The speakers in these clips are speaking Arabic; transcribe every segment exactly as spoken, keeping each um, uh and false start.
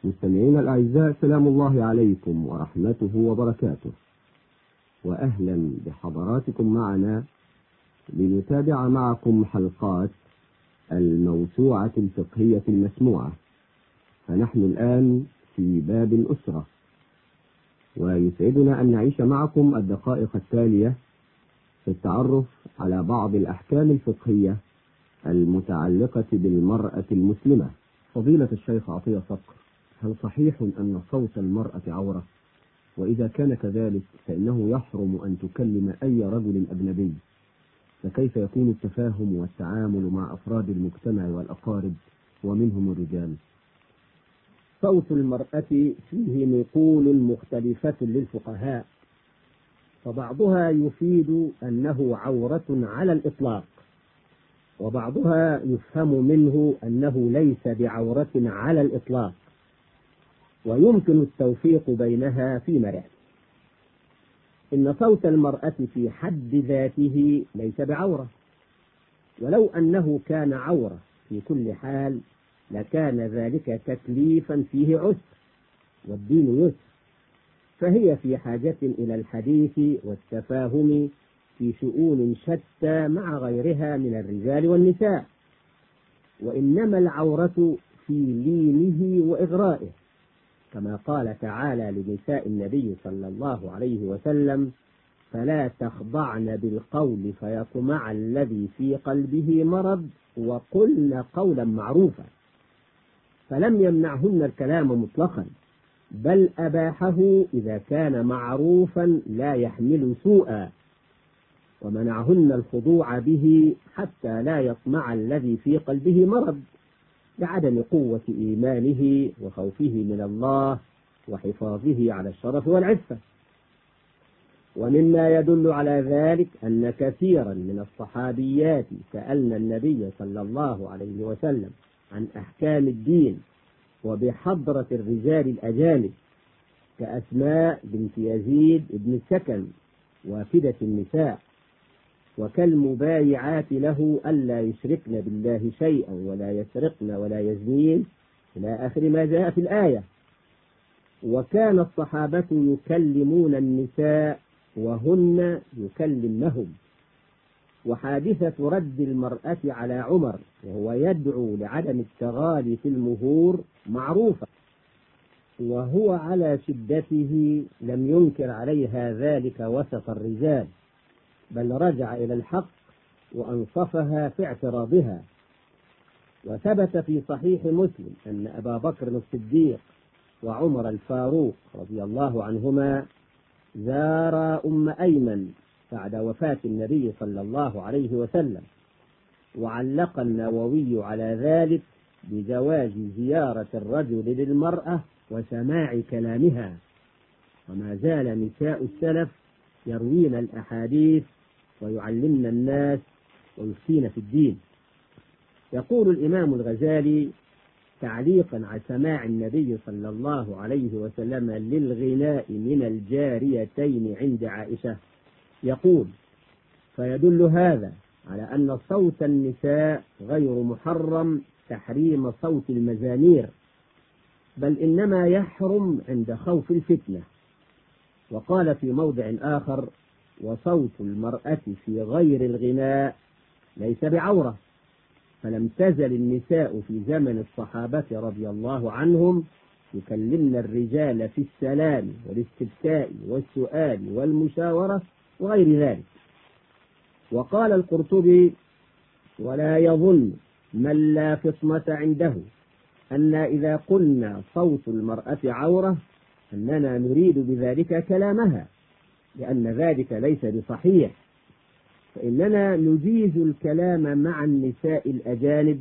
مستمعين الأعزاء، سلام الله عليكم ورحمته وبركاته، وأهلا بحضراتكم معنا لنتابع معكم حلقات الموسوعة الفقهية المسموعة. فنحن الآن في باب الأسرة، ويسعدنا أن نعيش معكم الدقائق التالية في التعرف على بعض الأحكام الفقهية المتعلقة بالمرأة المسلمة. فضيلة الشيخ عطية صقر، هل صحيح أن صوت المرأة عورة؟ وإذا كان كذلك فإنه يحرم أن تكلم أي رجل أجنبي، فكيف يكون التفاهم والتعامل مع أفراد المجتمع والأقارب ومنهم الرجال؟ صوت المرأة فيه نقول مختلفة للفقهاء، فبعضها يفيد أنه عورة على الإطلاق، وبعضها يفهم منه أنه ليس بعورة على الإطلاق، ويمكن التوفيق بينها في مرات. إن صوت المرأة في حد ذاته ليس بعورة، ولو أنه كان عورة في كل حال لكان ذلك تكليفا فيه عسر، والدين يسر، فهي في حاجة إلى الحديث والتفاهم في شؤون شتى مع غيرها من الرجال والنساء، وإنما العورة في لينه وإغرائه، كما قال تعالى لنساء النبي صلى الله عليه وسلم: فلا تخضعن بالقول فيطمع الذي في قلبه مرض وقلن قولا معروفا. فلم يمنعهن الكلام مطلقا، بل أباحه إذا كان معروفا لا يحمل سوءا، ومنعهن الخضوع به حتى لا يطمع الذي في قلبه مرض، لعدم قوة إيمانه وخوفه من الله وحفاظه على الشرف والعفة. ومما يدل على ذلك أن كثيرا من الصحابيات سألن النبي صلى الله عليه وسلم عن أحكام الدين وبحضرة الرجال الأجانب، كأسماء بنت يزيد بن السكن وافدة النساء، وكالمبايعات له ألا يشركن بالله شيئا ولا يسرقن ولا يزنين إلى آخر ما جاء في الآية. وكان الصحابة يكلمون النساء وهن يكلمنهم. وحادثة رد المرأة على عمر وهو يدعو لعدم التغالي في المهور معروفة، وهو على شدته لم ينكر عليها ذلك وسط الرجال، بل رجع إلى الحق وأنصفها في اعتراضها. وثبت في صحيح مسلم أن أبا بكر الصديق وعمر الفاروق رضي الله عنهما زارا أم أيمن بعد وفاة النبي صلى الله عليه وسلم، وعلق النووي على ذلك بجواز زيارة الرجل للمرأة وسماع كلامها. وما زال نساء السلف يروين الأحاديث ويعلمن الناس ويفتين في الدين. يقول الإمام الغزالي تعليقا على سماع النبي صلى الله عليه وسلم للغناء من الجاريتين عند عائشة، يقول: فيدل هذا على أن صوت النساء غير محرم تحريم صوت المزامير، بل إنما يحرم عند خوف الفتنة. وقال في موضع آخر: وصوت المرأة في غير الغناء ليس بعورة. فلم تزل النساء في زمن الصحابة رضي الله عنهم يكلمن الرجال في السلام والاستفتاء والسؤال والمشاورة وغير ذلك. وقال القرطبي: ولا يظن من لا فطنة عنده أن إذا قلنا صوت المرأة عورة أننا نريد بذلك كلامها، لأن ذلك ليس بصحيح، فإننا نجيز الكلام مع النساء الأجانب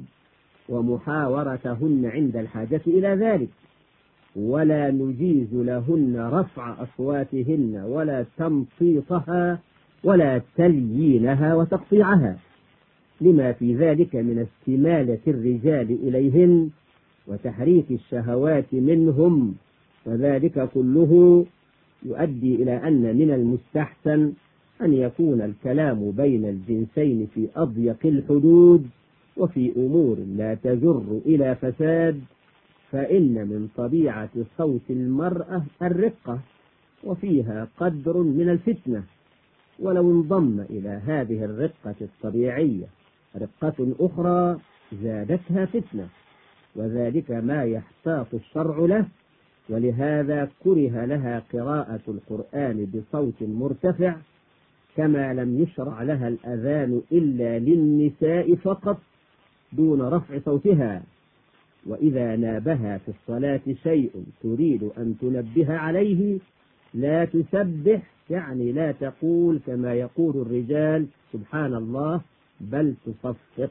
ومحاورتهن عند الحاجة إلى ذلك، ولا نجيز لهن رفع أصواتهن ولا تمطيطها ولا تليينها وتقطيعها، لما في ذلك من استمالة الرجال إليهن وتحريك الشهوات منهم، وذلك كله يؤدي إلى أن من المستحسن أن يكون الكلام بين الجنسين في أضيق الحدود وفي أمور لا تجر إلى فساد، فإن من طبيعة صوت المرأة الرقة، وفيها قدر من الفتنة، ولو انضم إلى هذه الرقة الطبيعية رقة أخرى زادتها فتنة، وذلك ما يحتاط الشرع له، ولهذا كره لها قراءة القرآن بصوت مرتفع، كما لم يشرع لها الأذان إلا للنساء فقط دون رفع صوتها. وإذا نابها في الصلاة شيء تريد أن تنبه عليه لا تسبح، يعني لا تقول كما يقول الرجال سبحان الله، بل تصفق،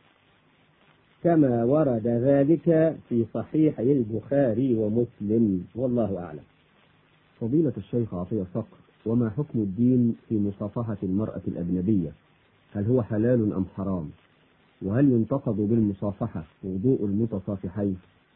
كما ورد ذلك في صحيح البخاري ومسلم، والله أعلم. فضيلة الشيخ عطية صقر، وما حكم الدين في مصافحة المرأة الأجنبية؟ هل هو حلال أم حرام؟ وهل ينتقض بالمصافحة وضوء المتصافحين؟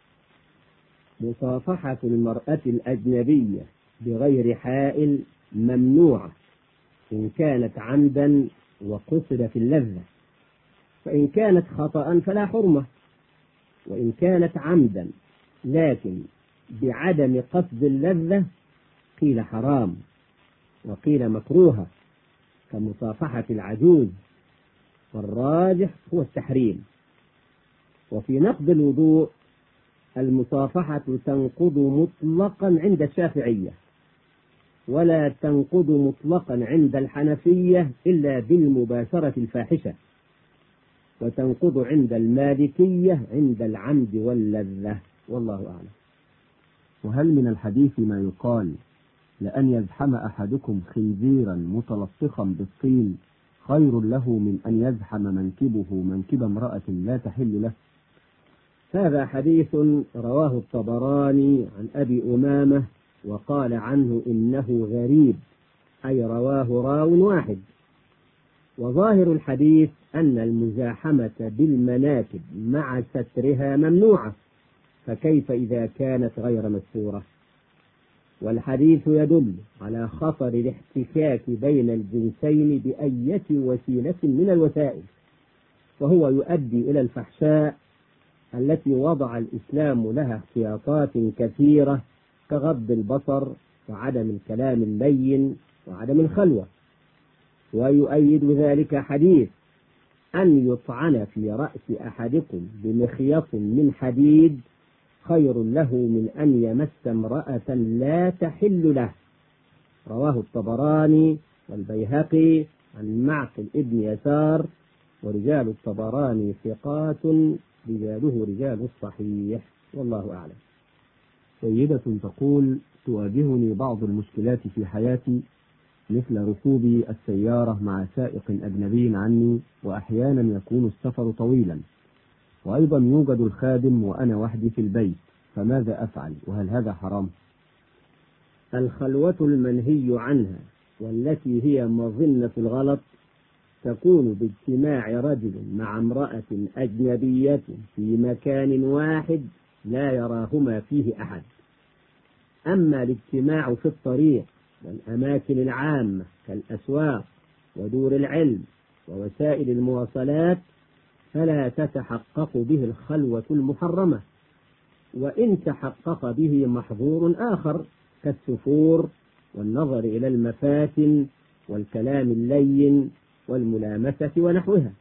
مصافحة المرأة الأجنبية بغير حائل ممنوعة إن كانت عمدا وقصد في اللذة، فإن كانت خطأ فلا حرمة، وإن كانت عمدا لكن بعدم قصد اللذة قيل حرام وقيل مكروهة كمصافحة العجوز، والراجح هو التحريم. وفي نقض الوضوء المصافحة تنقض مطلقا عند الشافعية، ولا تنقض مطلقا عند الحنفية إلا بالمباشرة الفاحشة، وتنقض عند المالكية عند العمد واللذة، والله أعلم. وهل من الحديث ما يقال لأن يزحم أحدكم خنزيرا متلطخا بالطين خير له من أن يزحم منكبه منكب امرأة لا تحل له؟ هذا حديث رواه الطبراني عن أبي أمامة، وقال عنه إنه غريب، أي رواه راو واحد. وظاهر الحديث أن المزاحمة بالمناكب مع سترها ممنوعة، فكيف إذا كانت غير مستورة؟ والحديث يدل على خطر الاحتكاك بين الجنسين بأية وسيلة من الوسائل، وهو يؤدي إلى الفحشاء التي وضع الإسلام لها احتياطات كثيرة كغض البصر وعدم الكلام اللين وعدم الخلوة. ويؤيد ذلك حديث أن يطعن في رأس أحدكم بمخيط من حديد خير له من أن يمس امرأة لا تحل له، رواه الطبراني والبيهقي عن معقل ابن يسار، ورجال الطبراني ثقات رجاله رجال الصحيح، والله أعلم. سيدة تقول: تواجهني بعض المشكلات في حياتي، مثل ركوب السيارة مع سائق أجنبي عني، وأحيانا يكون السفر طويلا، وأيضا يوجد الخادم وأنا وحدي في البيت، فماذا أفعل؟ وهل هذا حرام؟ الخلوة المنهي عنها والتي هي مظنة الغلط تكون باجتماع رجل مع امرأة أجنبية في مكان واحد لا يراهما فيه أحد. أما الاجتماع في الطريق والأماكن العامة كالأسواق ودور العلم ووسائل المواصلات فلا تتحقق به الخلوة المحرمة، وإن تحقق به محظور آخر كالسفور والنظر إلى المفاتن والكلام اللين والملامسة ونحوها.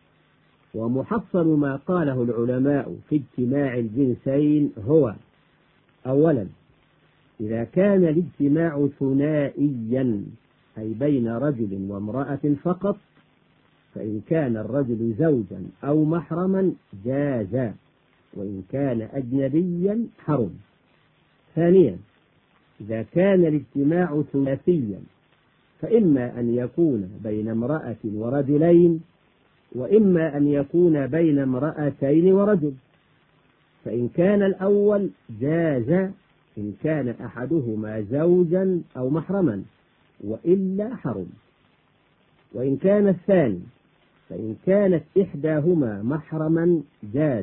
ومحصل ما قاله العلماء في اجتماع الجنسين هو: أولا، إذا كان الاجتماع ثنائيا أي بين رجل وامرأة فقط، فإن كان الرجل زوجا أو محرما جاز، وإن كان أجنبيا حرم. ثانيا، إذا كان الاجتماع ثلاثيا فإما أن يكون بين امرأة ورجلين، وإما أن يكون بين امرأتين ورجل، فإن كان الأول جاز إن كان أحدهما زوجا أو محرما، وإلا حرم. وإن كان الثاني فإن كانت إحداهما محرما جاز،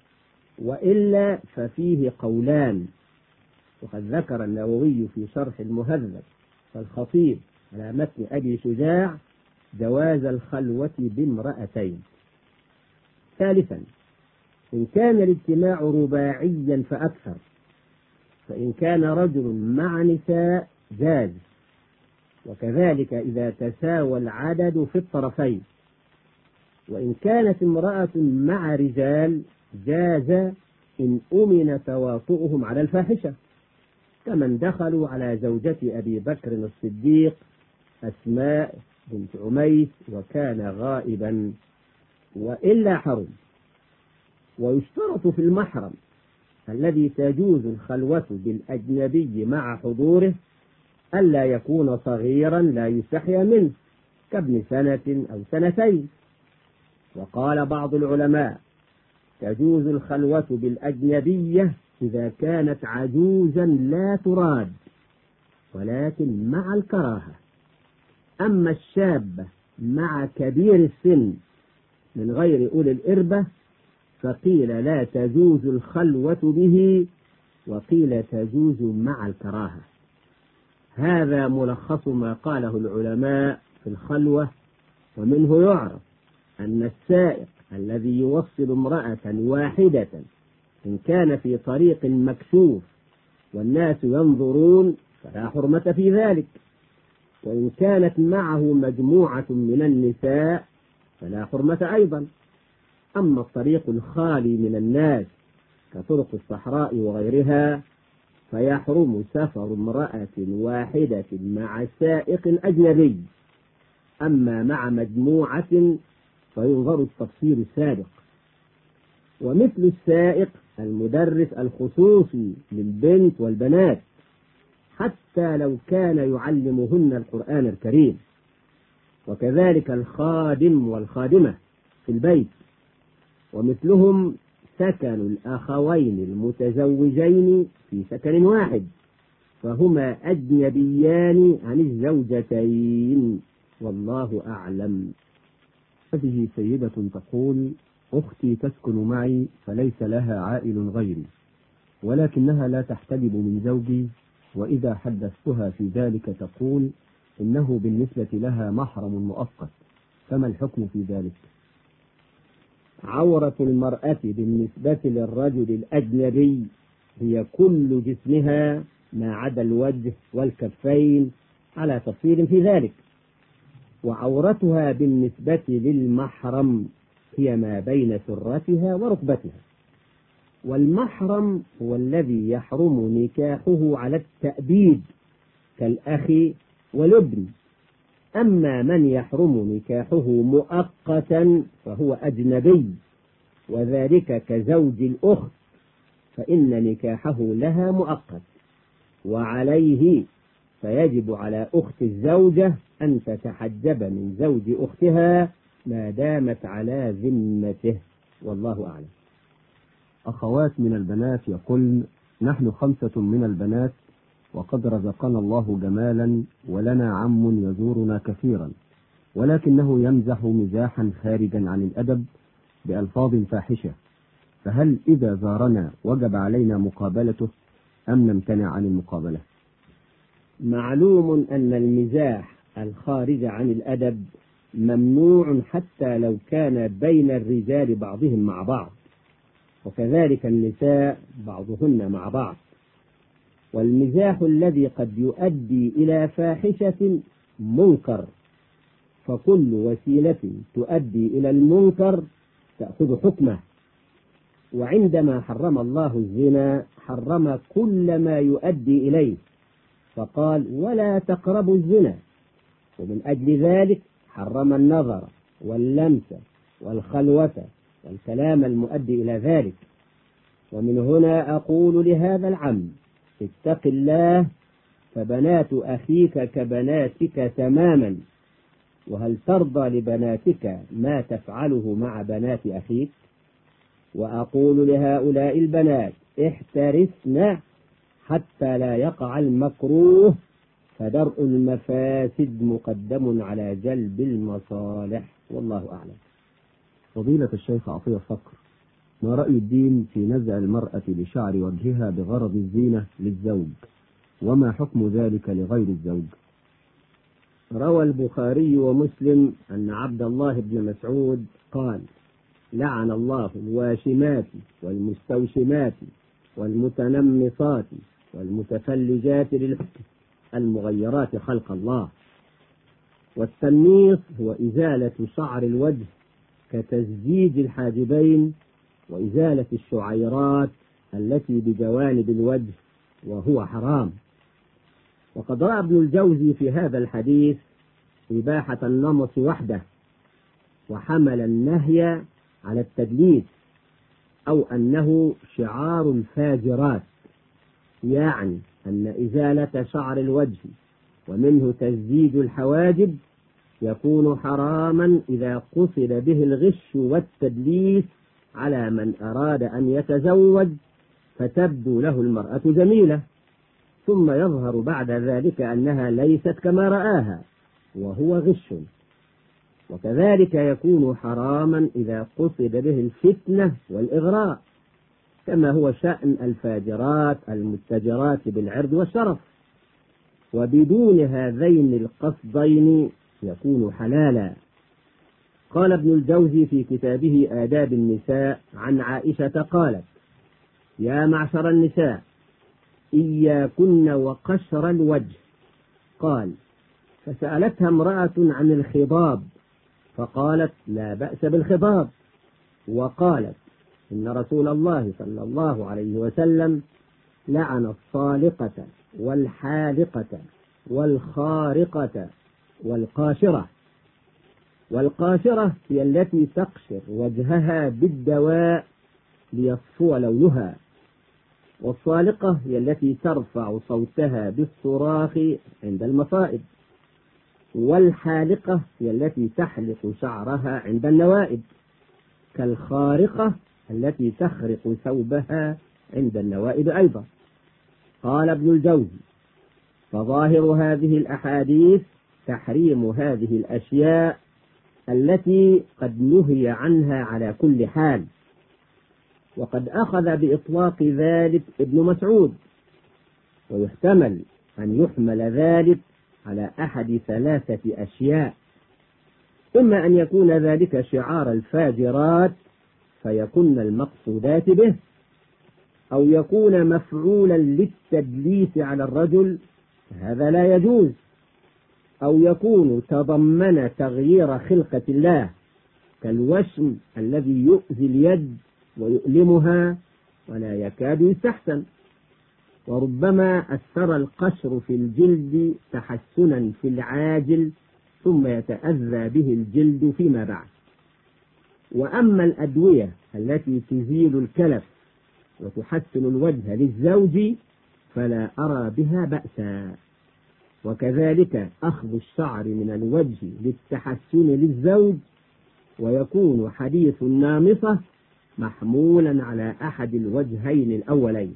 وإلا ففيه قولان. وقد ذكر النووي في شرح المهذب والخطيب على متن أبي شجاع جواز الخلوة بامرأتين. ثالثا، إن كان الاجتماع رباعيا فأكثر، فإن كان رجل مع نساء جاز، وكذلك إذا تساوى العدد في الطرفين. وإن كانت امرأة مع رجال جاز إن أمن تواطؤهم على الفاحشة، كمن دخلوا على زوجة أبي بكر الصديق أسماء بنت عميس وكان غائبا، وإلا حرم. ويشترط في المحرم الذي تجوز الخلوة بالأجنبي مع حضوره ألا يكون صغيرا لا يستحيا منه كابن سنة أو سنتين. وقال بعض العلماء تجوز الخلوة بالأجنبية إذا كانت عجوزا لا تراد، ولكن مع الكراهة. أما الشابة مع كبير السن من غير أولي الإربة فقيل لا تجوز الخلوة به، وقيل تجوز مع الكراهة. هذا ملخص ما قاله العلماء في الخلوة. ومنه يعرف أن السائق الذي يوصل امرأة واحدة إن كان في طريق مكشوف والناس ينظرون فلا حرمة في ذلك، وإن كانت معه مجموعة من النساء فلا حرمة أيضا. أما الطريق الخالي من الناس كطرق الصحراء وغيرها فيحرم سفر امرأة واحدة مع سائق أجنبي. أما مع مجموعة فينظر التفصيل السابق. ومثل السائق المدرس الخصوصي للبنت والبنات حتى لو كان يعلمهن القرآن الكريم، وكذلك الخادم والخادمة في البيت. ومثلهم سكن الأخوين المتزوجين في سكن واحد، فهما أجنبيان عن الزوجتين، والله أعلم. هذه سيدة تقول: أختي تسكن معي فليس لها عائل غيري، ولكنها لا تحتجب من زوجي، وإذا حدثتها في ذلك تقول إنه بالنسبة لها محرم مؤقت، فما الحكم في ذلك؟ عورة المرأة بالنسبة للرجل الأجنبي هي كل جسمها ما عدا الوجه والكفين على تفصيل في ذلك، وعورتها بالنسبة للمحرم هي ما بين سرتها وركبتها. والمحرم هو الذي يحرم نكاحه على التأبيد كالأخ والابن. أما من يحرم نكاحه مؤقتا فهو أجنبي، وذلك كزوج الأخت، فإن نكاحه لها مؤقت، وعليه فيجب على أخت الزوجة أن تتحجب من زوج أختها ما دامت على ذمته، والله أعلم. أخوات من البنات يقولن: نحن خمسة من البنات وقد رزقنا الله جمالا، ولنا عم يزورنا كثيرا، ولكنه يمزح مزاحا خارجا عن الأدب بألفاظ فاحشة، فهل إذا زارنا وجب علينا مقابلته أم نمتنع عن المقابلة؟ معلوم أن المزاح الخارج عن الأدب ممنوع حتى لو كان بين الرجال بعضهم مع بعض، وكذلك النساء بعضهن مع بعض. والمزاح الذي قد يؤدي إلى فاحشة منكر، فكل وسيلة تؤدي إلى المنكر تأخذ حكمه. وعندما حرم الله الزنا حرم كل ما يؤدي إليه، فقال: ولا تقربوا الزنا. ومن أجل ذلك حرم النظر واللمس والخلوة والكلام المؤدي إلى ذلك. ومن هنا أقول لهذا العم: اتق الله، فبنات أخيك كبناتك تماما، وهل ترضى لبناتك ما تفعله مع بنات أخيك؟ وأقول لهؤلاء البنات: احترسن حتى لا يقع المكروه، فدرء المفاسد مقدم على جلب المصالح، والله أعلم. فضيلة الشيخ عطية صقر، ما رأي الدين في نزع المرأة لشعر وجهها بغرض الزينة للزوج، وما حكم ذلك لغير الزوج؟ روى البخاري ومسلم أن عبد الله بن مسعود قال: لعن الله الواشمات والمستوشمات والمتنمصات والمتفلجات للحكم المغيرات خلق الله. والتنميص هو إزالة شعر الوجه كتزجيج الحاجبين وإزالة الشعيرات التي بجوانب الوجه، وهو حرام. وقد رأى ابن الجوزي في هذا الحديث إباحة النمص وحده، وحمل النهي على التدليس أو أنه شعار الفاجرات، يعني أن إزالة شعر الوجه ومنه تزييد الحواجب يكون حراما إذا قصد به الغش والتدليس على من أراد أن يتزوج فتبدو له المرأة جميلة، ثم يظهر بعد ذلك أنها ليست كما رآها، وهو غش. وكذلك يكون حراما إذا قصد به الفتنة والإغراء، كما هو شأن الفاجرات المتجرات بالعرض والشرف، وبدون هذين القصدين يكون حلالا. قال ابن الجوزي في كتابه آداب النساء عن عائشة قالت: يا معشر النساء إياكن وقشر الوجه. قال: فسألتها امرأة عن الخضاب فقالت: لا بأس بالخضاب. وقالت: إن رسول الله صلى الله عليه وسلم لعن الصالقة والحالقة والخارقة والقاشرة. والقاشرة هي التي تقشر وجهها بالدواء ليصفو لونها، والصالقة هي التي ترفع صوتها بالصراخ عند المصائب، والحالقة هي التي تحلق شعرها عند النوائب، كالخارقة التي تخرق ثوبها عند النوائب أيضا. قال ابن الجوزي: فظاهر هذه الأحاديث تحريم هذه الأشياء التي قد نهي عنها على كل حال. وقد أخذ بإطلاق ذلك ابن مسعود، ويحتمل أن يحمل ذلك على أحد ثلاثة أشياء: إما أن يكون ذلك شعار الفاجرات فيكون المقصودات به، أو يكون مفعولا للتدليس على الرجل هذا لا يجوز، أو يكون تضمن تغيير خلقة الله كالوشم الذي يؤذي اليد ويؤلمها ولا يكاد يستحسن، وربما أثر القشر في الجلد تحسنا في العاجل ثم يتأذى به الجلد فيما بعد. وأما الأدوية التي تزيل الكلف وتحسن الوجه للزوج فلا أرى بها بأسا. وكذلك أخذ الشعر من الوجه للتحسن للزوج، ويكون حديث النامصة محمولا على أحد الوجهين الأولين.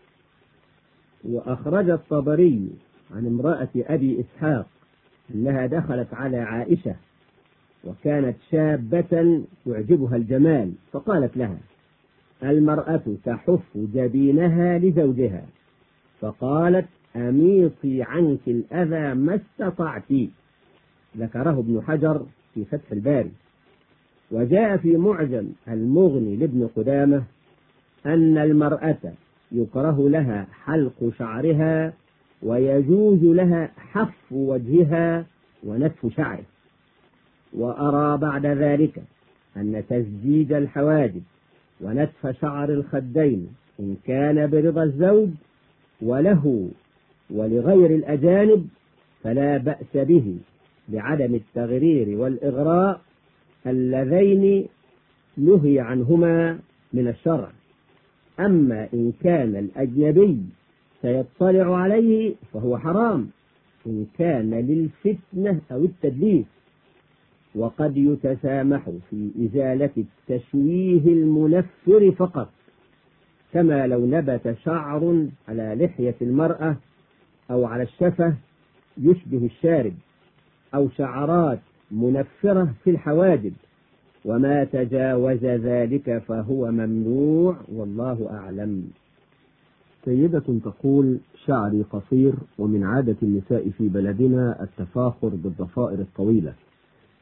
وأخرج الطبري عن امرأة أبي إسحاق أنها دخلت على عائشة وكانت شابة يعجبها الجمال، فقالت لها: المرأة تحف جبينها لزوجها، فقالت: أميطي عنك الأذى ما استطعت. ذكره ابن حجر في فتح الباري. وجاء في معجم المغني لابن قدامة أن المرأة يكره لها حلق شعرها ويجوز لها حف وجهها ونتف شعره. وأرى بعد ذلك أن تزجيج الحواجب ونتف شعر الخدين إن كان برضا الزوج وله ولغير الأجانب فلا بأس به بعدم التغرير والإغراء اللذين نهي عنهما من الشرع. أما إن كان الأجنبي سيطلع عليه فهو حرام إن كان للفتنة أو التدليس. وقد يتسامح في إزالة التشويه المنفر فقط، كما لو نبت شعر على لحية المرأة أو على الشفة يشبه الشارب، أو شعرات منفرة في الحواجب، وما تجاوز ذلك فهو ممنوع والله أعلم. سيدة تقول: شعري قصير، ومن عادة النساء في بلدنا التفاخر بالضفائر الطويلة،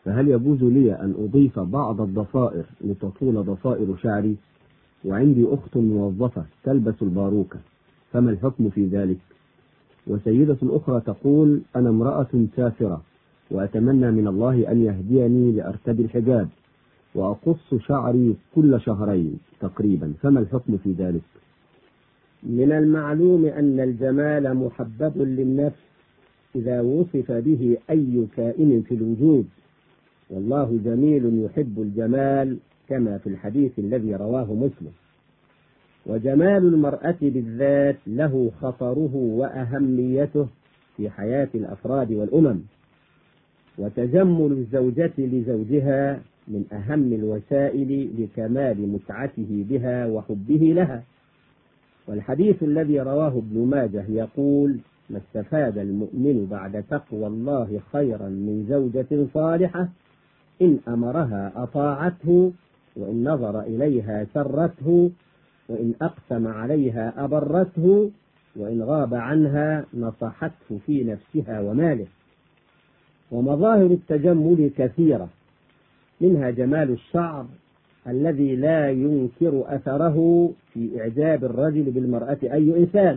فهل يجوز لي أن أضيف بعض الضفائر لتطول ضفائر شعري؟ وعندي أخت موظفة تلبس الباروكة، فما الحكم في ذلك؟ وسيدة أخرى تقول: أنا امرأة سافرة وأتمنى من الله أن يهديني لأرتدي الحجاب وأقص شعري كل شهرين تقريبا، فما الحكم في ذلك؟ من المعلوم أن الجمال محبب للنفس إذا وصف به أي كائن في الوجود، والله جميل يحب الجمال كما في الحديث الذي رواه مسلم. وجمال المرأة بالذات له خطره وأهميته في حياة الأفراد والأمم، وتجمل الزوجة لزوجها من أهم الوسائل لكمال متعته بها وحبه لها. والحديث الذي رواه ابن ماجه يقول: ما استفاد المؤمن بعد تقوى الله خيرا من زوجة صالحة إن أمرها أطاعته، وإن نظر إليها سرته، وإن أقسم عليها أبرته، وإن غاب عنها نصحته في نفسها وماله. ومظاهر التجمل كثيرة، منها جمال الشعر الذي لا ينكر أثره في إعجاب الرجل بالمرأة أي إنسان.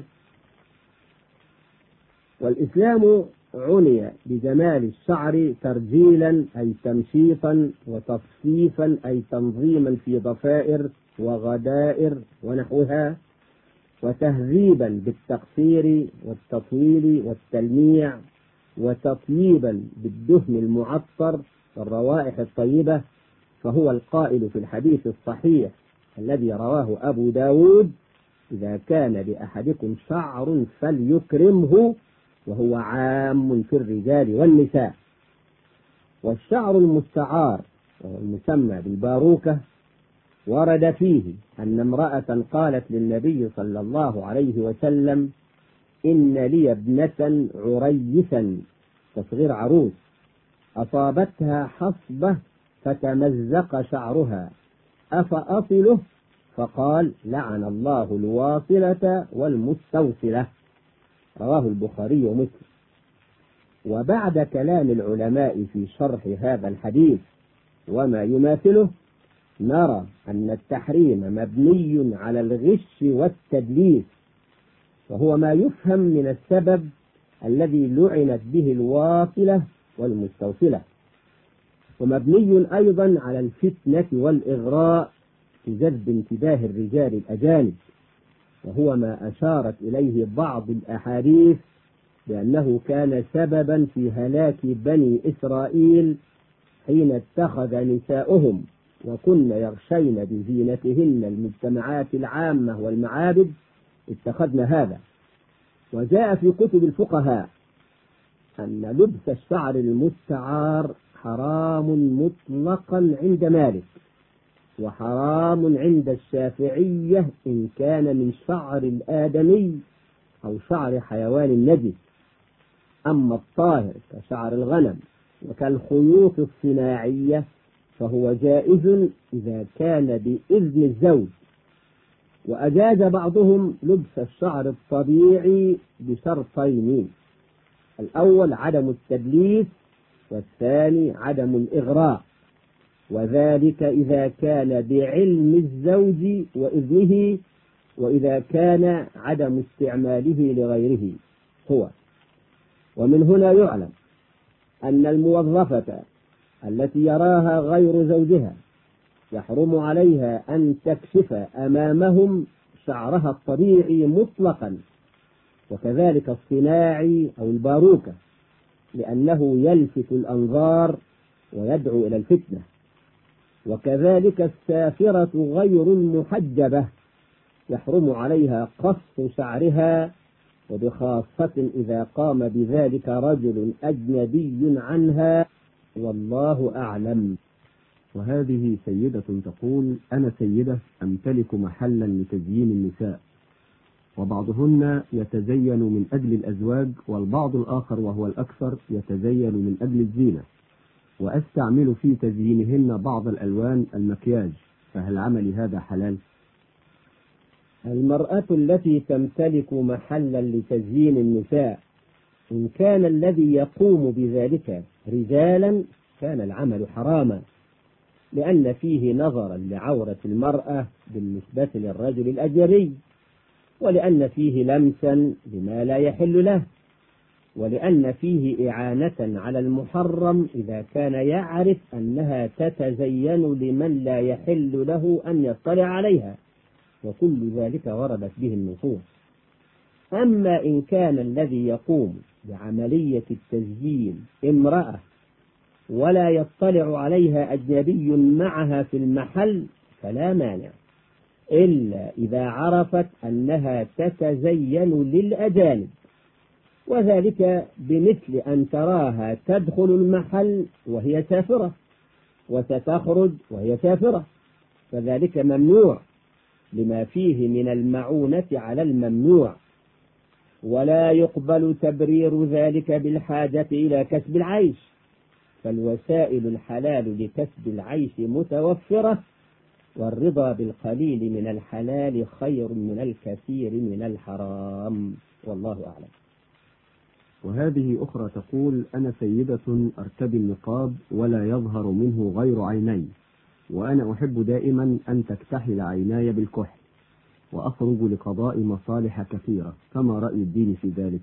والإسلام عني بجمال الشعر ترجيلا أي تمشيطا، وتصفيفا أي تنظيما في ضفائر وغدائر ونحوها، وتهذيبا بالتقصير والتطويل والتلميع، وتطييبا بالدهن المعطر والروائح الطيبة. فهو القائل في الحديث الصحيح الذي رواه أبو داود: إذا كان لأحدكم شعر فليكرمه، وهو عام في الرجال والنساء. والشعر المستعار وهو المسمى بالباروكة ورد فيه أن امرأة قالت للنبي صلى الله عليه وسلم: إن لي ابنة عريسا تصغير عروس أصابتها حصبة فتمزق شعرها أفأصله؟ فقال: لعن الله الواصلة والمستوصلة. رواه البخاري ومسلم. وبعد كلام العلماء في شرح هذا الحديث وما يماثله، نرى أن التحريم مبني على الغش والتدليس، وهو ما يفهم من السبب الذي لعنت به الواصلة والمستوصلة، ومبني أيضا على الفتنة والإغراء لجذب انتباه الرجال الأجانب، وهو ما أشارت إليه بعض الأحاديث بأنه كان سببا في هلاك بني إسرائيل حين اتخذ نساؤهم وكن يغشين بزينتهن المجتمعات العامة والمعابد اتخذن هذا. وجاء في كتب الفقهاء أن لبس الشعر المستعار حرام مطلقا عند مالك، وحرام عند الشافعية إن كان من شعر الآدمي أو شعر حيوان نجس. أما الطاهر كشعر الغنم وكالخيوط الصناعية فهو جائز إذا كان بإذن الزوج. وأجاز بعضهم لبس الشعر الطبيعي بشرطين: الأول عدم التدليس، والثاني عدم الإغراء، وذلك إذا كان بعلم الزوج وإذنه، وإذا كان عدم استعماله لغيره هو. ومن هنا يعلم أن الموظفة التي يراها غير زوجها يحرم عليها أن تكشف أمامهم شعرها الطبيعي مطلقا، وكذلك الصناعي أو الباروكة، لأنه يلفت الأنظار ويدعو إلى الفتنة. وكذلك السافرة غير المحجبة يحرم عليها قص شعرها، وبخاصة إذا قام بذلك رجل أجنبي عنها، والله أعلم. وهذه سيدة تقول: أنا سيدة أمتلك محلا لتزيين النساء، وبعضهن يتزين من أجل الأزواج، والبعض الآخر وهو الأكثر يتزين من أجل الزينة، وأستعمل في تزيينهن بعض الألوان المكياج، فهل عملي هذا حلال؟ المرأة التي تمتلك محلا لتزيين النساء إن كان الذي يقوم بذلك رجالا كان العمل حراما، لأن فيه نظرا لعورة المرأة بالنسبة للرجل الأجنبي، ولأن فيه لمسا لما لا يحل له، ولأن فيه إعانة على المحرم إذا كان يعرف أنها تتزين لمن لا يحل له أن يطلع عليها، وكل ذلك وردت به النصوص. أما إن كان الذي يقوم بعملية التزيين امرأة ولا يطلع عليها أجنبي معها في المحل فلا مانع، إلا إذا عرفت أنها تتزين للأجانب، وذلك بمثل أن تراها تدخل المحل وهي سافرة وستخرج وهي سافرة، فذلك ممنوع لما فيه من المعونة على الممنوع، ولا يقبل تبرير ذلك بالحاجة إلى كسب العيش، فالوسائل الحلال لكسب العيش متوفرة، والرضا بالقليل من الحلال خير من الكثير من الحرام، والله أعلم. وهذه أخرى تقول: أنا سيدة أرتدي النقاب ولا يظهر منه غير عيني، وأنا أحب دائما أن تكتحل عيناي بالكحل، وأخرج لقضاء مصالح كثيرة، فما رأي الدين في ذلك؟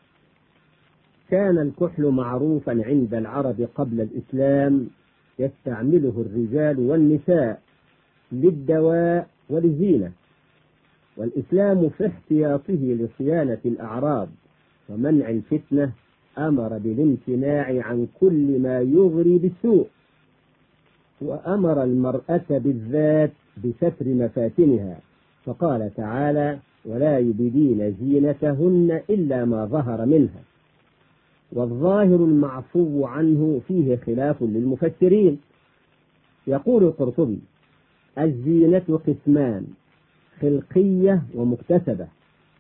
كان الكحل معروفا عند العرب قبل الإسلام، يستعمله الرجال والنساء للدواء وللزينة، والإسلام في احتياطه لصيانة الأعراض ومنع الفتنة أمر بالامتناع عن كل ما يغري بالسوء، وأمر المرأة بالذات بستر مفاتنها، فقال تعالى: ولا يبدين زينتهن إلا ما ظهر منها. والظاهر المعفو عنه فيه خلاف للمفسرين. يقول القرطبي: الزينة قسمان، خلقية ومكتسبة،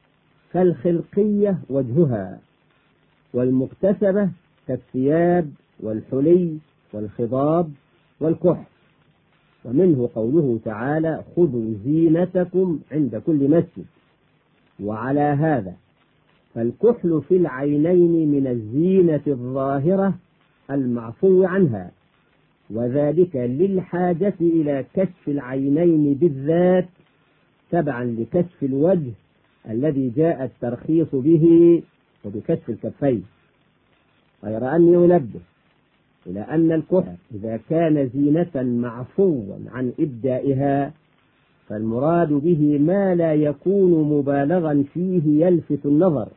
فالخلقية وجهها، والمكتسبة كالثياب والحلي والخضاب والكحل. ومنه قوله تعالى: خذوا زينتكم عند كل مسجد. وعلى هذا فالكحل في العينين من الزينة الظاهرة المعفو عنها، وذلك للحاجة إلى كشف العينين بالذات تبعا لكشف الوجه الذي جاء الترخيص به، وبكشف الكفين. غير أني أنبه إلى أن الكحل إذا كان زينة معفوا عن إبدائها فالمراد به ما لا يكون مبالغا فيه يلفت النظر،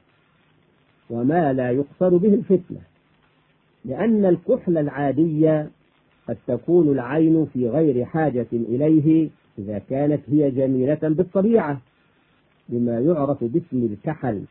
وما لا يقصد به الفتنة، لأن الكحل العادية قد تكون العين في غير حاجة إليه إذا كانت هي جميلة بالطبيعة بما يعرف باسم الكحل.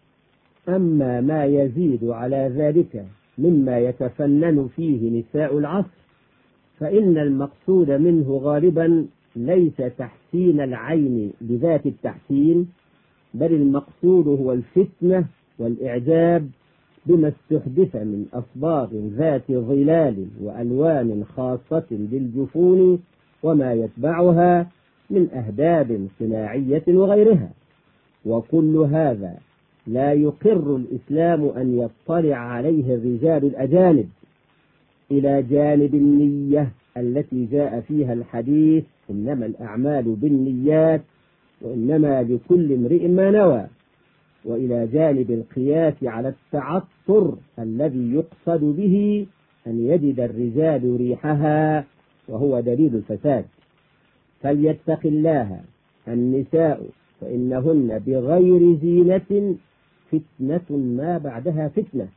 أما ما يزيد على ذلك مما يتفنن فيه نساء العصر فإن المقصود منه غالبا ليس تحسين العين بذات التحسين، بل المقصود هو الفتنة والإعجاب بما استحدث من أصباغ ذات ظلال وألوان خاصة بالجفون وما يتبعها من أهداب صناعية وغيرها. وكل هذا لا يقر الإسلام أن يطلع عليه الرجال الأجانب، إلى جانب النية التي جاء فيها الحديث: إنما الأعمال بالنيات وإنما لكل امرئ ما نوى، وإلى جانب القياس على التعطر الذي يقصد به أن يجد الرجال ريحها، وهو دليل الفساد. فليتق الله النساء فإنهن بغير زينة فتنة ما بعدها فتنة،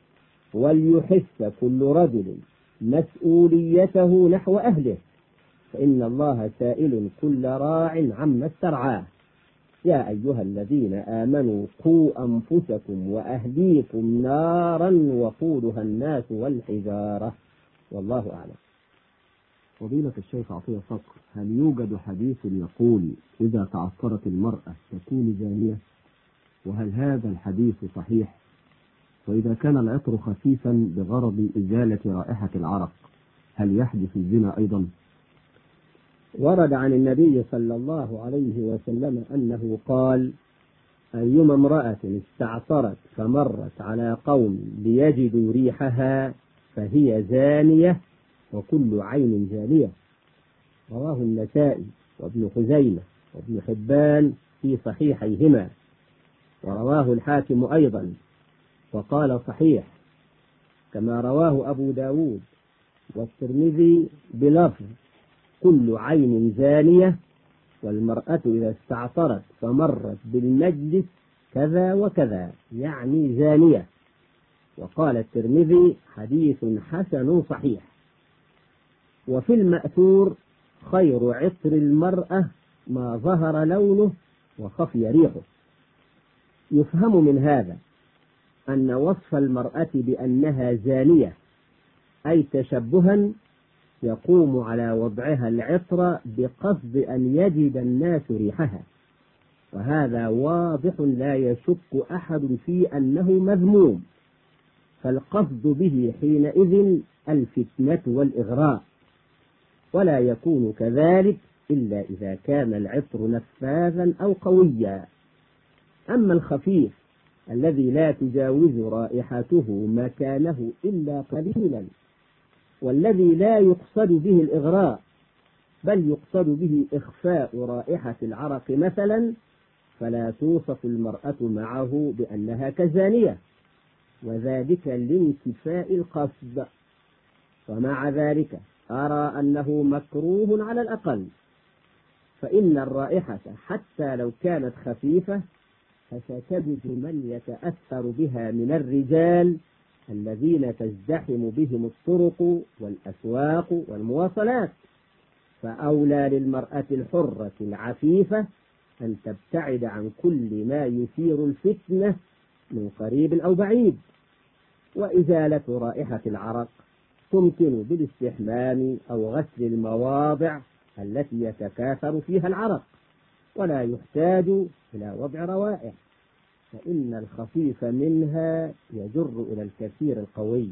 وليحس كل رجل مسؤوليته نحو أهله، فإن الله سائل كل راع عما استرعاه. يا أيها الذين آمنوا قوا أنفسكم وأهليكم نارا وقودها الناس والحجارة، والله أعلم. فضيلة الشيخ عطية صقر، هل يوجد حديث يقول إذا تعطرت المرأة تكون زانية؟ وهل هذا الحديث صحيح؟ وإذا كان العطر خفيفا بغرض إزالة رائحة العرق هل يحدث الزنا أيضا؟ ورد عن النبي صلى الله عليه وسلم أنه قال: أيما امرأة استعطرت فمرت على قوم ليجدوا ريحها فهي زانية وكل عين زانية. رواه النسائي وابن خزيمة وابن حبان في صحيحيهما، ورواه الحاكم أيضا وقال صحيح، كما رواه أبو داود والترمذي بلفظ كل عين زانية، والمرأة إذا استعطرت فمرت بالمجلس كذا وكذا، يعني زانية. وقال الترمذي حديث حسن صحيح. وفي المأثور خير عطر المرأة ما ظهر لونه وخفي ريحه. يفهم من هذا أن وصف المرأة بأنها زانية أي تشبها يقوم على وضعها العطر بقصد أن يجد الناس ريحها، وهذا واضح لا يشك أحد في أنه مذموم، فالقصد به حينئذ الفتنة والإغراء، ولا يكون كذلك إلا إذا كان العطر نفاذا أو قويا. أما الخفيف الذي لا تجاوز رائحته مكانه إلا قليلا، والذي لا يقصد به الإغراء بل يقصد به إخفاء رائحة العرق مثلا، فلا توصف المرأة معه بأنها كزانية، وذلك لانتفاء القصد. ومع ذلك أرى أنه مكروه على الأقل، فإن الرائحة حتى لو كانت خفيفة فستجد من يتأثر بها من الرجال الذين تزدحم بهم الطرق والأسواق والمواصلات، فأولى للمرأة الحرة العفيفة أن تبتعد عن كل ما يثير الفتنة من قريب أو بعيد. وإزالة رائحة العرق تمكن بالاستحمام أو غسل المواضع التي يتكاثر فيها العرق، ولا يحتاج إلى وضع روائح، فإن الخفيف منها يجر إلى الكثير القوي،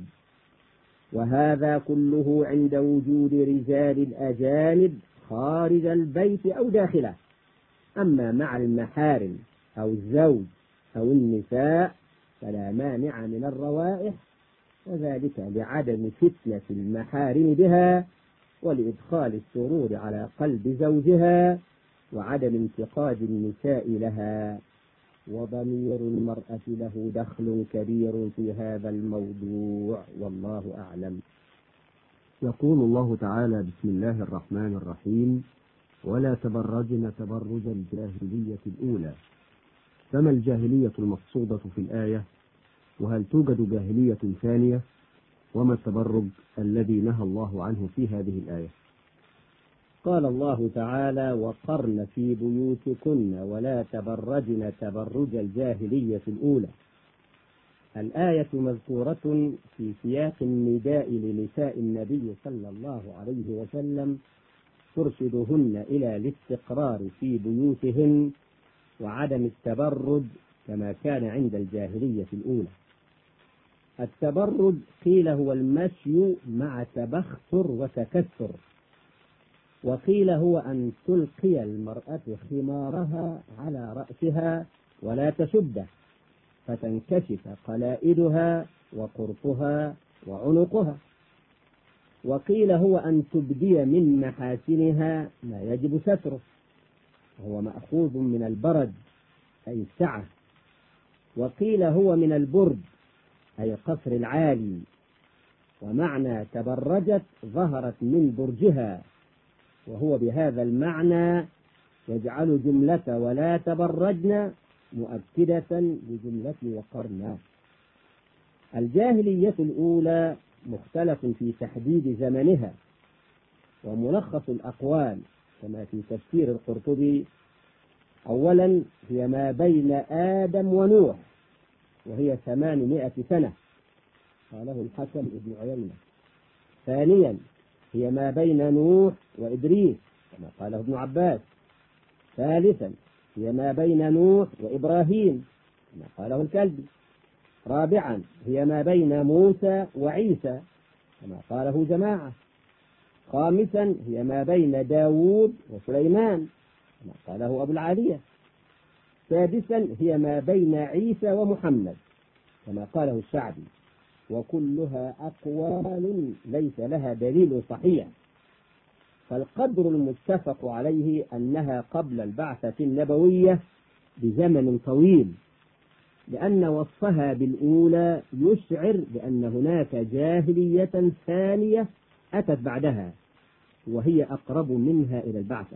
وهذا كله عند وجود رجال الأجانب خارج البيت أو داخله. أما مع المحارم أو الزوج أو النساء فلا مانع من الروائح، وذلك لعدم فتنة المحارم بها، ولإدخال السرور على قلب زوجها، وعدم انتقاد النساء لها. وضمير المرأة له دخل كبير في هذا الموضوع، والله أعلم. يقول الله تعالى: بسم الله الرحمن الرحيم: ولا تبرجن تبرج الجاهلية الأولى. فما الجاهلية المقصودة في الآية؟ وهل توجد جاهلية ثانية؟ وما التبرج الذي نهى الله عنه في هذه الآية؟ قال الله تعالى: وقرن في بيوتكن ولا تبرجن تبرج الجاهلية الأولى. الآية مذكورة في سياق النداء لنساء النبي صلى الله عليه وسلم، ترشدهن إلى الاستقرار في بيوتهن وعدم التبرج كما كان عند الجاهلية الأولى. التبرج قيل هو المشي مع تبختر وتكثر، وقيل هو أن تلقي المرأة خمارها على رأسها ولا تشده، فتنكشف قلائدها وقرطها وعنقها. وقيل هو أن تبدي من محاسنها ما يجب ستره، وهو مأخوذ من البرد أي السعة. وقيل هو من البرد أي قصر العالي، ومعنى تبرجت ظهرت من برجها، وهو بهذا المعنى يجعل جملة ولا تبرجن مؤكدة لجملة وقرنا. الجاهلية الأولى مختلف في تحديد زمنها، وملخص الأقوال كما في تفسير القرطبي: أولا هي ما بين آدم ونوح، وهي ثمانمائة سنة، قاله الحكم ابن عيينة. ثانيا هي ما بين نوح وإدريس كما قاله ابن عباس. ثالثا هي ما بين نوح وإبراهيم كما قاله الكلبي. رابعا هي ما بين موسى وعيسى كما قاله جماعة. خامسا هي ما بين داود وسليمان كما قاله أبو العالية. سادسا هي ما بين عيسى ومحمد كما قاله الشعبي. وكلها أقوال ليس لها دليل صحيح. فالقدر المتفق عليه أنها قبل البعثة النبوية بزمن طويل، لأن وصفها بالأولى يشعر بأن هناك جاهلية ثانية أتت بعدها وهي أقرب منها إلى البعثة.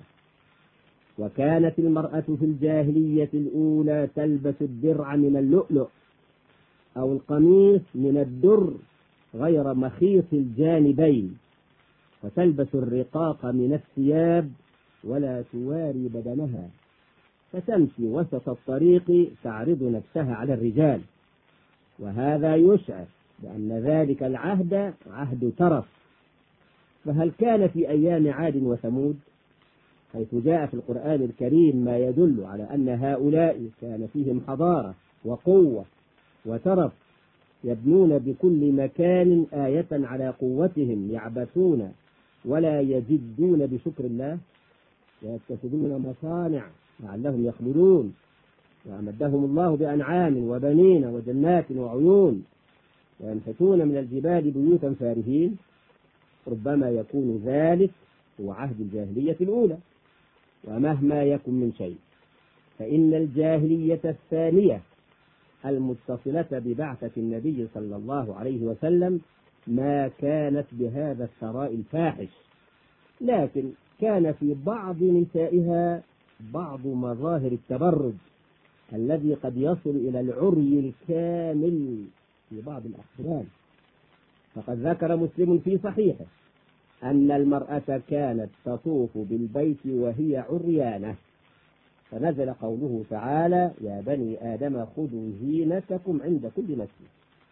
وكانت المرأة في الجاهلية الأولى تلبس الدرع من اللؤلؤ أو القميص من الدر غير مخيط الجانبين، وتلبس الرقاق من الثياب ولا تواري بدنها، فتمشي وسط الطريق تعرض نفسها على الرجال. وهذا يشعر بأن ذلك العهد عهد ترف. فهل كان في أيام عاد وثمود، حيث جاء في القرآن الكريم ما يدل على أن هؤلاء كان فيهم حضارة وقوة وترف، يبنون بكل مكان آية على قوتهم، يعبثون ولا يجدون بشكر الله، ويتخذون مصانع لعلهم يخلدون، وأمدهم الله بأنعام وبنين وجنات وعيون، وينحتون من الجبال بيوتا فارهين. ربما يكون ذلك هو عهد الجاهلية الأولى. ومهما يكن من شيء فإن الجاهلية الثانية المتصلة ببعثة النبي صلى الله عليه وسلم ما كانت بهذا الثراء الفاحش، لكن كان في بعض نسائها بعض مظاهر التبرج الذي قد يصل إلى العري الكامل في بعض الأحوال. فقد ذكر مسلم في صحيحه أن المرأة كانت تطوف بالبيت وهي عريانة، فنزل قوله تعالى: يا بني آدم خذوا زينتكم عند كل مسجد.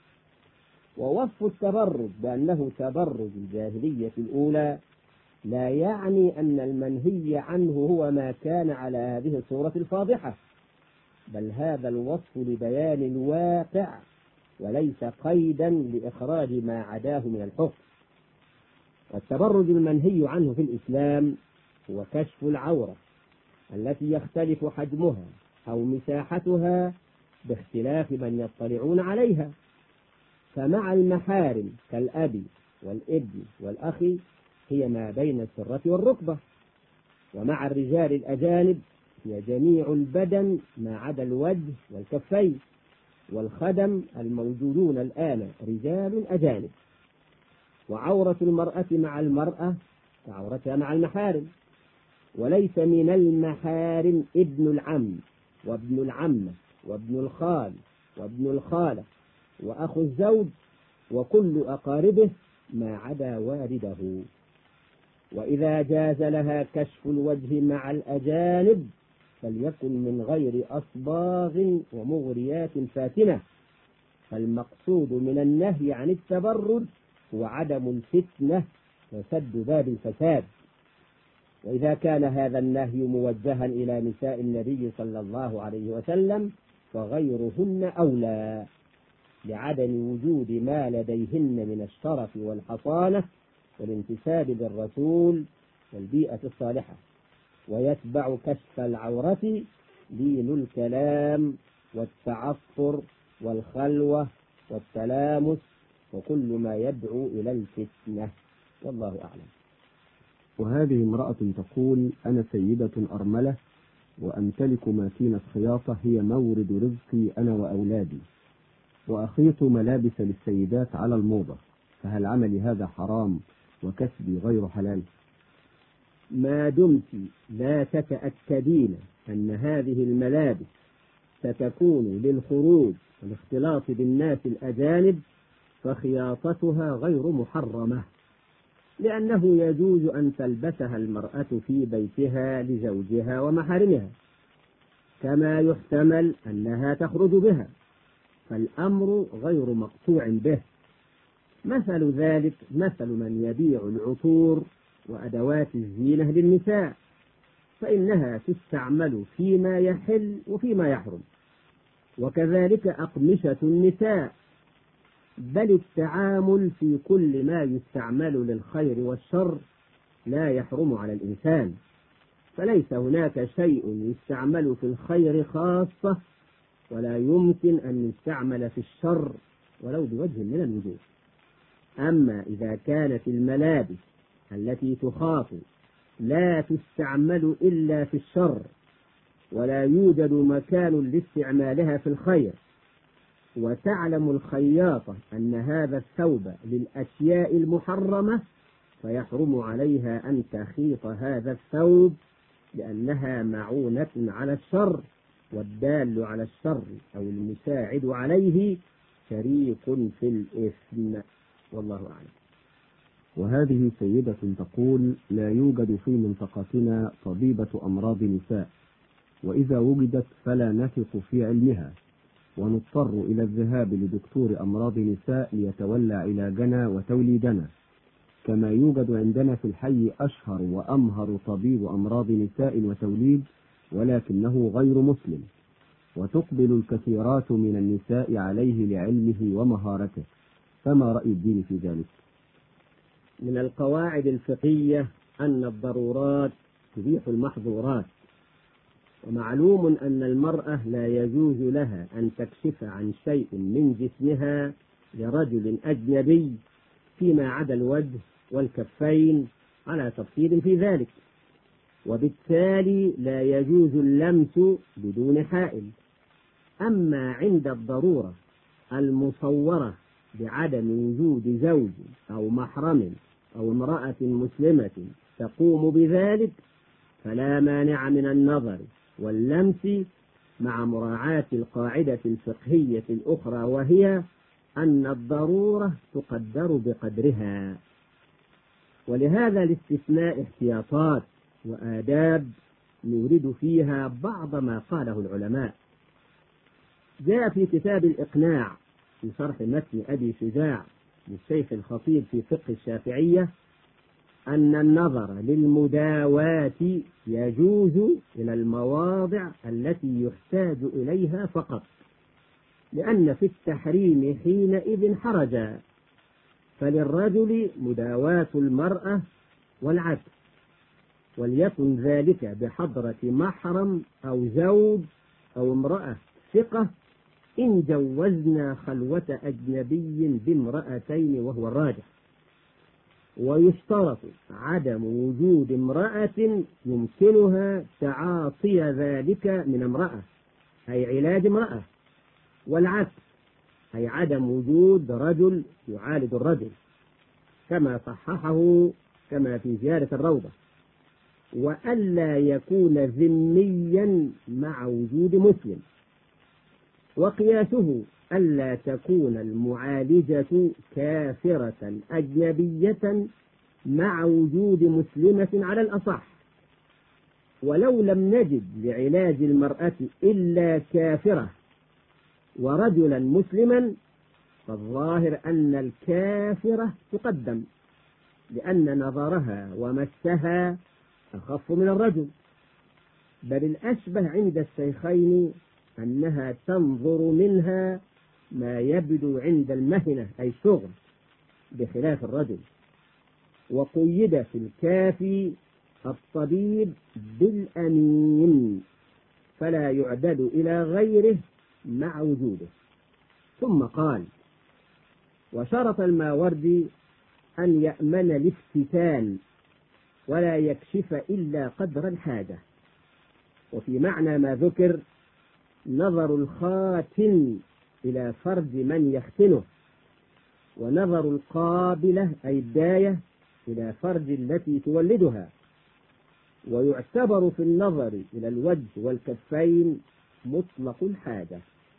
ووصف التبرج بأنه تبرج الجاهلية الأولى لا يعني أن المنهي عنه هو ما كان على هذه الصورة الفاضحة، بل هذا الوصف لبيان الواقع وليس قيدا لإخراج ما عداه من الحكم. والتبرج المنهي عنه في الإسلام هو كشف العورة التي يختلف حجمها أو مساحتها باختلاف من يطلعون عليها. فمع المحارم كالأب والابن والأخ هي ما بين السرة والركبة، ومع الرجال الأجانب هي جميع البدن ما عدا الوجه والكفين والخدم الموجودون الآن رجال أجانب. وعورة المرأة مع المرأة كعورتها مع المحارم، وليس من المحارم ابن العم وابن العمة وابن الخال وابن الخالة وأخو الزوج وكل أقاربه ما عدا والده. وإذا جاز لها كشف الوجه مع الأجانب فليكن من غير أصباغ ومغريات فاتنة. فالمقصود من النهي عن التبرج هو عدم الفتنة وسد باب الفساد. وإذا كان هذا النهي موجها إلى نساء النبي صلى الله عليه وسلم فغيرهن أولى، لعدم وجود ما لديهن من الشرف والحصانة والانتساب للرسول والبيئة الصالحة. ويتبع كشف العورة لين الكلام والتعفر والخلوة والتلامس وكل ما يدعو إلى الفتنة، والله أعلم. وهذه امرأة تقول: أنا سيدة أرملة وأمتلك ماكينة خياطة هي مورد رزقي أنا وأولادي، وأخيط ملابس للسيدات على الموضة، فهل عملي هذا حرام وكسبي غير حلال؟ ما دمت لا تتأكدين أن هذه الملابس ستكون للخروج والاختلاط بالناس الأجانب فخياطتها غير محرمة، لأنه يجوز أن تلبسها المرأة في بيتها لزوجها ومحارمها، كما يحتمل أنها تخرج بها، فالأمر غير مقطوع به. مثل ذلك مثل من يبيع العطور وأدوات الزينة للنساء، فإنها تستعمل فيما يحل وفيما يحرم، وكذلك أقمشة النساء، بل التعامل في كل ما يستعمل للخير والشر لا يحرم على الإنسان. فليس هناك شيء يستعمل في الخير خاصة ولا يمكن أن يستعمل في الشر ولو بوجه من الوجوه. أما إذا كانت الملابس التي تخاط لا تستعمل إلا في الشر ولا يوجد مكان لاستعمالها في الخير، وتعلم الخياطة أن هذا الثوب للأشياء المحرمة، فيحرم عليها أن تخيط هذا الثوب لأنها معونة على الشر، والدال على الشر أو المساعد عليه شريك في الإثم، والله أعلم. وهذه سيدة تقول: لا يوجد في منطقتنا طبيبة أمراض نساء، وإذا وجدت فلا نثق في علمها، ونضطر إلى الذهاب لدكتور أمراض نساء ليتولى علاجنا وتوليدنا، كما يوجد عندنا في الحي أشهر وأمهر طبيب أمراض نساء وتوليد، ولكنه غير مسلم، وتقبل الكثيرات من النساء عليه لعلمه ومهارته، فما رأي الدين في ذلك؟ من القواعد الفقهية أن الضرورات تبيح المحظورات، ومعلوم أن المرأة لا يجوز لها أن تكشف عن شيء من جسمها لرجل أجنبي فيما عدا الوجه والكفين على تفصيل في ذلك، وبالتالي لا يجوز اللمس بدون حائل. أما عند الضرورة المصورة بعدم وجود زوج أو محرم أو امرأة مسلمة تقوم بذلك، فلا مانع من النظر واللمس، مع مراعاة القاعدة الفقهية الأخرى، وهي أن الضرورة تقدر بقدرها، ولهذا الاستثناء احتياطات وآداب نورد فيها بعض ما قاله العلماء. جاء في كتاب الإقناع في شرح متن أبي شجاع للشيخ الخطيب في فقه الشافعية أن النظر للمداواة يجوز إلى المواضع التي يحتاج إليها فقط، لأن في التحريم حينئذ حرجا، فللرجل مداواة المرأة والعكس، وليكن ذلك بحضرة محرم أو زوج أو امرأة ثقة، إن جوزنا خلوة أجنبي بامرأتين وهو الراجح. ويشترط عدم وجود امرأة يمكنها تعاطي ذلك من امرأة، أي علاج امرأة، والعكس أي عدم وجود رجل يعالج الرجل، كما صححه كما في زيارة الروضة، وألا يكون ذميا مع وجود مسلم. وقياسه ألا تكون المعالجة كافرة أجنبية مع وجود مسلمة على الأصح، ولو لم نجد لعلاج المرأة إلا كافرة ورجلا مسلما، فالظاهر أن الكافرة تقدم، لأن نظرها ومسها أخف من الرجل، بل الأشبه عند الشيخين أنها تنظر منها ما يبدو عند المهنة أي الشغل بخلاف الرجل. وقيد في الكافي الطبيب بالأمين، فلا يعدل إلى غيره مع وجوده. ثم قال: وشرط الماوردي أن يأمن الافتتان ولا يكشف إلا قدر الحاجة. وفي معنى ما ذكر نظر الخاتن إلى فرج من يختنه، ونظر القابلة أي الداية إلى فرج التي تولدها. ويعتبر في النظر إلى الوجه والكفين مطلق الحاجة،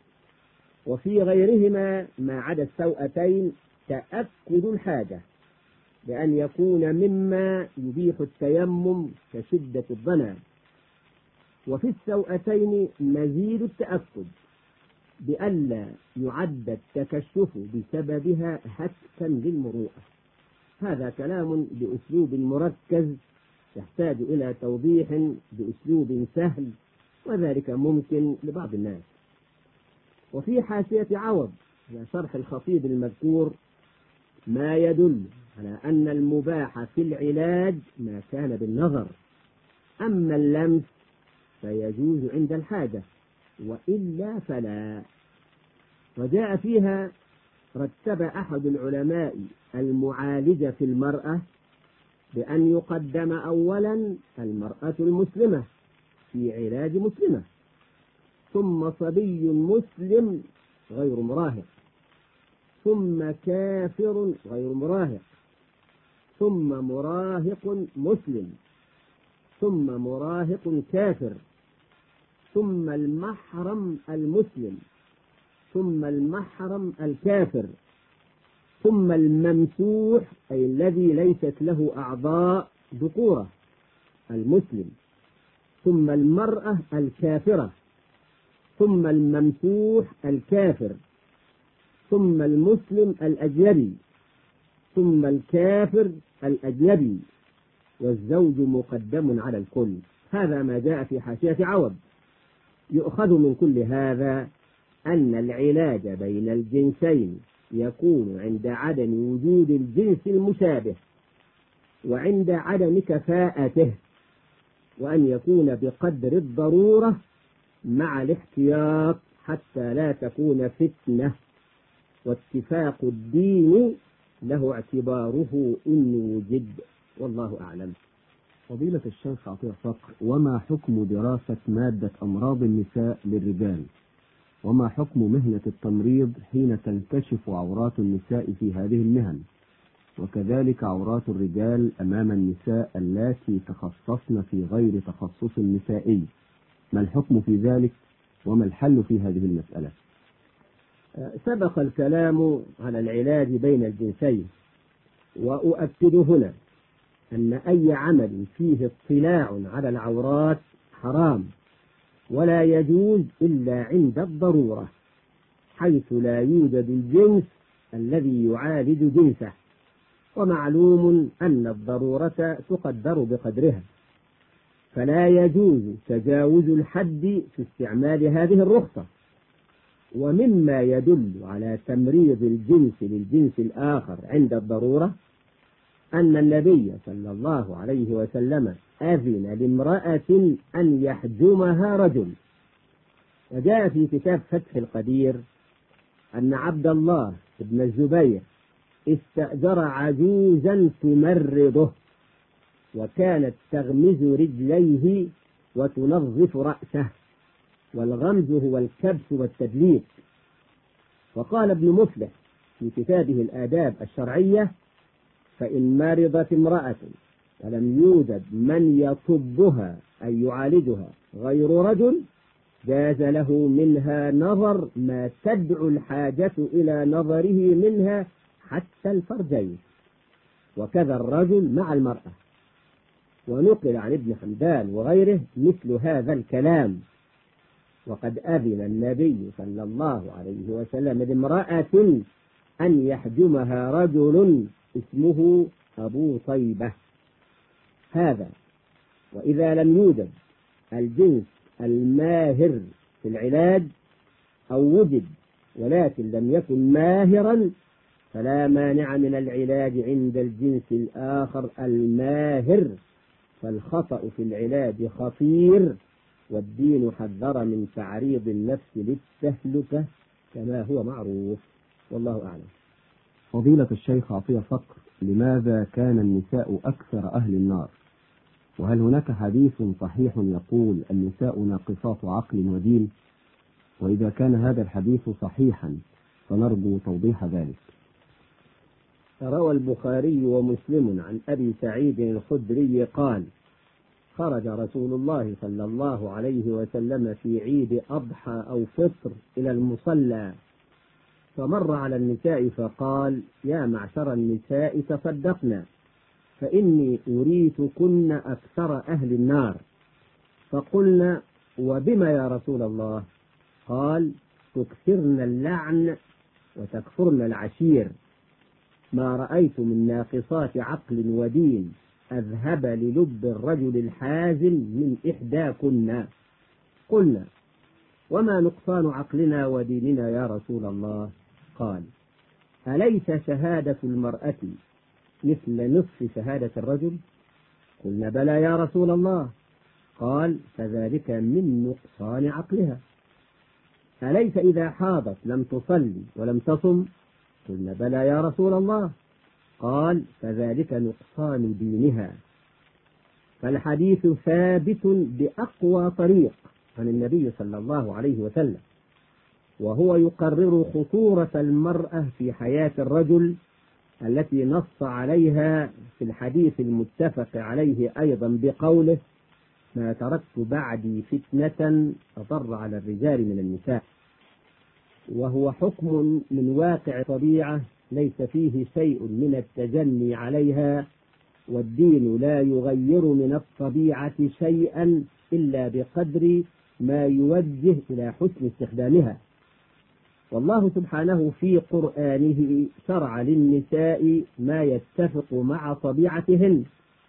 وفي غيرهما ما عدا السوأتين تأكد الحاجة، بأن يكون مما يبيح التيمم كشدة الظنا. وفي السوأتين مزيد التأكد بألا يعد التكشف بسببها هتكا للمروءة. هذا كلام بأسلوب مركز يحتاج إلى توضيح بأسلوب سهل، وذلك ممكن لبعض الناس. وفي حاشية عوض في شرح الخطيب المذكور ما يدل على أن المباح في العلاج ما كان بالنظر، أما اللمس فيجوز عند الحاجة، وإلا فلا. وجاء فيها رتب أحد العلماء المعالجة في المرأة بأن يقدم أولا المرأة المسلمة في علاج مسلمة، ثم صبي مسلم غير مراهق، ثم كافر غير مراهق، ثم مراهق مسلم، ثم مراهق كافر، ثم المحرم المسلم، ثم المحرم الكافر، ثم الممسوح أي الذي ليست له أعضاء ذكورة المسلم، ثم المرأة الكافرة، ثم الممسوح الكافر، ثم المسلم الأجنبي، ثم الكافر الأجنبي، والزوج مقدم على الكل. هذا ما جاء في حاشية عوض. يؤخذ من كل هذا أن العلاج بين الجنسين يكون عند عدم وجود الجنس المشابه وعند عدم كفاءته، وأن يكون بقدر الضرورة مع الاحتياط حتى لا تكون فتنة، واتفاق الدين له اعتباره إن وجد، والله أعلم. فضيلة الشيخ عطية صقر، وما حكم دراسة مادة أمراض النساء للرجال؟ وما حكم مهنة التمريض حين تنكشف عورات النساء في هذه المهن، وكذلك عورات الرجال أمام النساء اللاتي تخصصن في غير تخصص نسائي؟ ما الحكم في ذلك وما الحل في هذه المسألة؟ سبق الكلام على العلاج بين الجنسين، وأؤكد هنا أن أي عمل فيه اطلاع على العورات حرام، ولا يجوز إلا عند الضرورة، حيث لا يوجد الجنس الذي يعالج جنسه، ومعلوم أن الضرورة تقدر بقدرها، فلا يجوز تجاوز الحد في استعمال هذه الرخصة. ومما يدل على تمريض الجنس للجنس الآخر عند الضرورة أن النبي صلى الله عليه وسلم أذن لامرأة أن يحجمها رجل. وجاء في كتاب فتح القدير أن عبد الله بن الزبير استأجر عجوزا تمرضه، وكانت تغمز رجليه وتنظف رأسه، والغمز هو الكبس والتدليك. وقال ابن مفلح في كتابه الآداب الشرعية: فإن مرضت امرأة ولم يوجد من يطبها أي يعالجها غير رجل، جاز له منها نظر ما تدعو الحاجة إلى نظره منها حتى الفرجين، وكذا الرجل مع المرأة. ونقل عن ابن حمدان وغيره مثل هذا الكلام. وقد أذن النبي صلى الله عليه وسلم لامرأة أن يحجمها رجل اسمه أبو طيبة. هذا وإذا لم يوجد الجنس الماهر في العلاج، أو وجد ولكن لم يكن ماهرا، فلا مانع من العلاج عند الجنس الآخر الماهر، فالخطأ في العلاج خطير، والدين حذر من تعريض النفس للتهلكة كما هو معروف، والله أعلم. فضيلة الشيخ عطية صقر، لماذا كان النساء أكثر أهل النار؟ وهل هناك حديث صحيح يقول النساء ناقصات عقل ودين؟ وإذا كان هذا الحديث صحيحا فنرجو توضيح ذلك. روى البخاري ومسلم عن أبي سعيد الخدري قال: خرج رسول الله صلى الله عليه وسلم في عيد أضحى أو فطر إلى المصلى، فمر على النساء فقال: يا معشر النساء تصدقنا، فإني أريتكن أكثر أهل النار. فقلنا: وبما يا رسول الله؟ قال: تكثرن اللعن وتكفرن العشير، ما رأيت من ناقصات عقل ودين أذهب للب الرجل الحازم من إحداكن. قلنا: وما نقصان عقلنا وديننا يا رسول الله؟ قال: أليس شهادة المرأة مثل نصف شهادة الرجل؟ قلنا: بلى يا رسول الله. قال: فذلك من نقصان عقلها. أليس إذا حاضت لم تصلي ولم تصم؟ قلنا بلى يا رسول الله. قال فذلك نقصان دينها. فالحديث ثابت بأقوى طريق عن النبي صلى الله عليه وسلم، وهو يقرر خطورة المرأة في حياة الرجل التي نص عليها في الحديث المتفق عليه أيضا بقوله ما تركت بعدي فتنة أضر على الرجال من النساء. وهو حكم من واقع طبيعة ليس فيه شيء من التجني عليها، والدين لا يغير من الطبيعة شيئا إلا بقدر ما يوجه إلى حسن استخدامها. والله سبحانه في قرآنه شرع للنساء ما يتفق مع طبيعتهن،